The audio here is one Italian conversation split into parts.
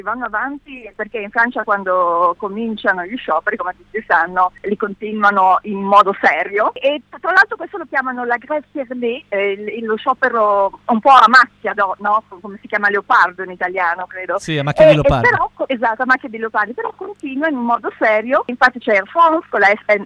Vanno avanti perché in Francia quando cominciano gli scioperi, come tutti sanno, li continuano in modo serio e tra l'altro questo lo chiamano la grève fermée, lo sciopero un po' a macchia, no? Come si chiama leopardo in italiano, credo. Sì, a macchia di leopardo. Però, esatto, a macchia di leopardi, però continua in un modo serio. Infatti c'è Air France con la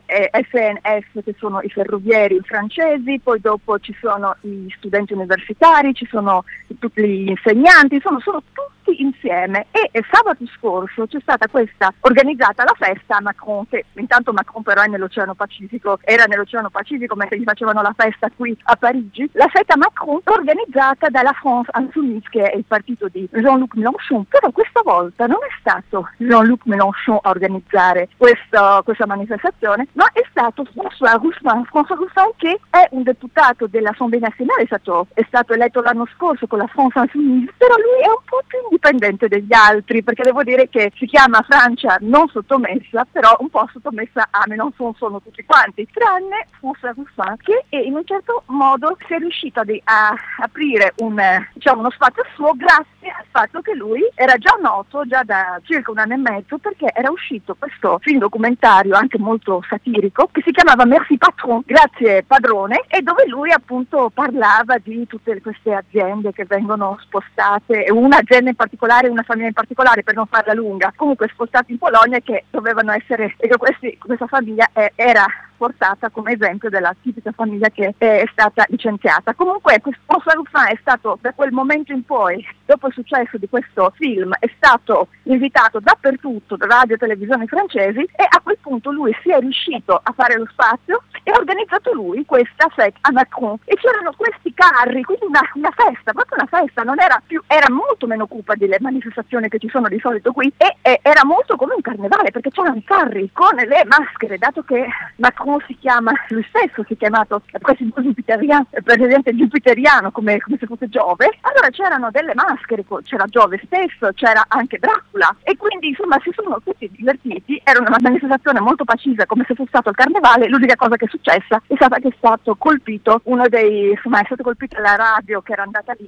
SNF, che sono i ferrovieri francesi, poi dopo ci sono i studenti universitari, ci sono tutti gli insegnanti, sono tutti insieme e sabato scorso c'è stata questa organizzata la festa a Macron, che intanto Macron però era nell'Oceano Pacifico mentre gli facevano la festa qui a Parigi. La festa Macron organizzata dalla France Insoumise, che è il partito di Jean-Luc Mélenchon, però questa volta non è stato Jean-Luc Mélenchon a organizzare questa manifestazione, ma è stato François Ruffin, che è un deputato dell'Assemblée nazionale, è stato eletto l'anno scorso con la France Insoumise, però lui è un po' più indipendente degli altri, perché devo dire che si chiama Francia non sottomessa, però un po' sottomessa a Mélenchon sono tutti quanti, tranne François Ruffin, che in un certo modo si è riuscito a aprire uno spazio suo grazie al fatto che lui era già noto già da circa un anno e mezzo, perché era uscito questo film documentario anche molto satirico che si chiamava Merci Patron, grazie padrone, e dove lui appunto parlava di tutte queste aziende che vengono spostate, un'azienda in particolare, una famiglia in particolare, per non farla lunga, comunque spostate in Polonia, che dovevano essere, e che questa famiglia era portata come esempio della tipica famiglia che è stata licenziata. Comunque François Ruffin è stato, da quel momento in poi, dopo il successo di questo film, è stato invitato dappertutto, da radio e televisioni francesi, e a quel punto lui si è riuscito a fare lo spazio e ha organizzato lui questa fête a Macron, e c'erano questi carri, quindi una festa, proprio una festa, era molto meno cupa delle manifestazioni che ci sono di solito qui, e era molto come un carnevale, perché c'erano i carri con le maschere, dato che Macron lui stesso si è chiamato presidente giupiteriano, come se fosse Giove. Allora c'erano delle maschere, c'era Giove stesso, c'era anche Dracula, e quindi insomma si sono tutti divertiti. Era una manifestazione molto pacisa, come se fosse stato il carnevale. L'unica cosa che è successa è stata che è stato colpito è stato colpito la radio che era andata lì,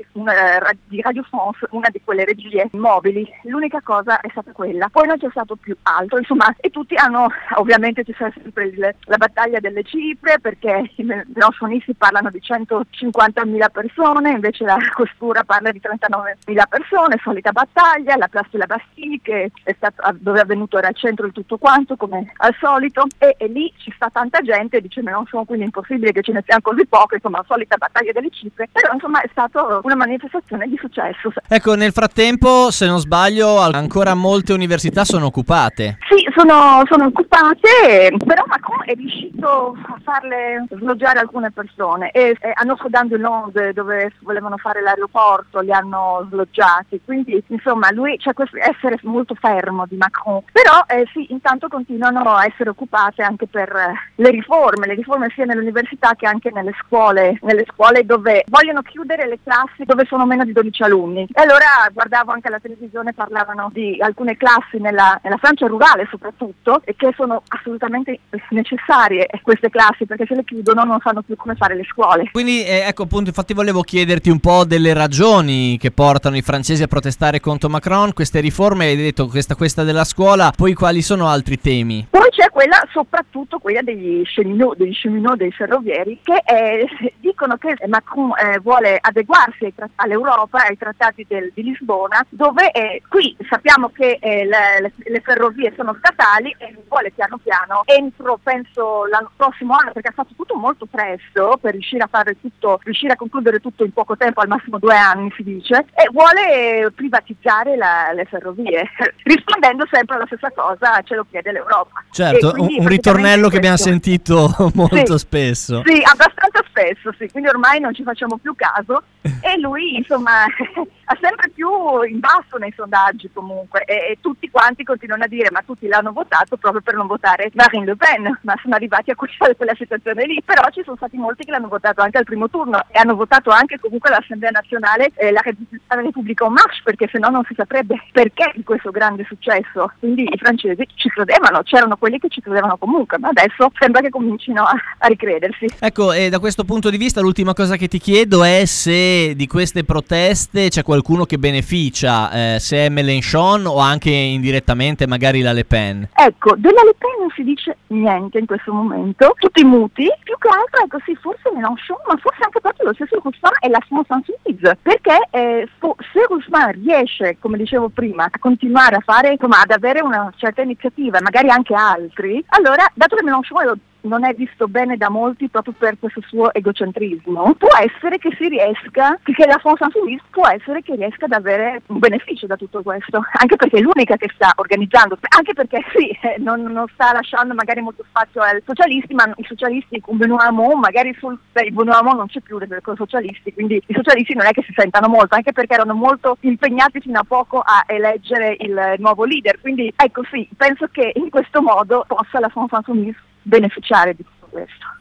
di Radio France, una di quelle regie mobili. L'unica cosa è stata quella, poi non c'è stato più altro, insomma, e tutti ovviamente c'è sempre la battaglia delle cifre, perché i menonsonisti parlano di 150.000 persone, invece la Costura parla di 39.000 persone, solita battaglia, la Place de la Bastille, che dove è avvenuto, era al centro di tutto quanto, come al solito, e lì ci sta tanta gente, dice Mélenchon, quindi è impossibile che ce ne siano così poco, insomma, solita battaglia delle cifre, però insomma è stata una manifestazione di successo. Ecco, nel frattempo, se non sbaglio, ancora molte università sono occupate. Sì, sono occupate, però Macron è riuscito a farle sloggiare alcune persone, e a Notre-Dame-des-Landes, dove volevano fare l'aeroporto, li hanno sloggiati, quindi insomma lui c'è questo essere molto fermo di Macron, però sì, intanto continuano a essere occupate anche per le riforme sia nell'università che anche nelle scuole dove vogliono chiudere le classi dove sono meno di 12 alunni. E allora guardavo anche alla televisione, parlavano di alcune classi nella Francia rurale soprattutto, e che sono assolutamente necessarie queste classi, perché se le chiudono non sanno più come fare le scuole. Quindi ecco, appunto, infatti volevo chiederti un po' delle ragioni che portano i francesi a protestare contro Macron, queste riforme, hai detto questa della scuola, poi quali sono altri temi? Poi c'è soprattutto quella degli cheminot, dei ferrovieri, che dicono che Macron vuole adeguarsi all'Europa, ai trattati di Lisbona, dove qui sappiamo che le ferrovie sono statali, e vuole piano piano, entro penso l'anno prossimo anno, perché ha fatto tutto molto presto per riuscire a concludere tutto in poco tempo, al massimo 2 anni si dice, e vuole privatizzare le ferrovie, rispondendo sempre alla stessa cosa: ce lo chiede l'Europa. Certo, un ritornello che abbiamo sentito molto spesso. Sì, abbastanza spesso, sì, quindi ormai non ci facciamo più caso, e lui insomma ha sempre più in basso nei sondaggi comunque, e tutti quanti continuano a dire: ma tutti l'hanno votato proprio per non votare Marine Le Pen, ma sono arrivati a quella situazione lì. Però ci sono stati molti che l'hanno votato anche al primo turno, e hanno votato anche comunque l'Assemblea nazionale, la Repubblica En Marche, perché se no non si saprebbe perché di questo grande successo. Quindi i francesi ci credevano, c'erano quelli che ci credevano comunque, ma adesso sembra che comincino a ricredersi. Ecco, e da questo punto di vista, l'ultima cosa che ti chiedo è se di queste proteste c'è qualcuno che beneficia, se è Mélenchon o anche indirettamente magari la Le Pen. Ecco, della Le Pen non si dice niente in questo momento, tutti muti, più che altro, ecco sì, forse Mélenchon, ma forse anche proprio lo stesso Roussin e la France Insoumise, perché se Roussin riesce, come dicevo prima, a continuare a fare, insomma, ad avere una certa iniziativa, magari anche altri, allora, dato che Mélenchon non è visto bene da molti proprio per questo suo egocentrismo, può essere che si riesca, che la France Insoumise può essere che riesca ad avere un beneficio da tutto questo, anche perché è l'unica che sta organizzando, anche perché sì, non sta lasciando magari molto spazio ai socialisti, ma i socialisti con Benoît Hamon, magari Benoît Hamon non c'è più con i socialisti, quindi i socialisti non è che si sentano molto, anche perché erano molto impegnati fino a poco a eleggere il nuovo leader, quindi ecco sì, penso che in questo modo possa la France Insoumise beneficiare di tutto questo.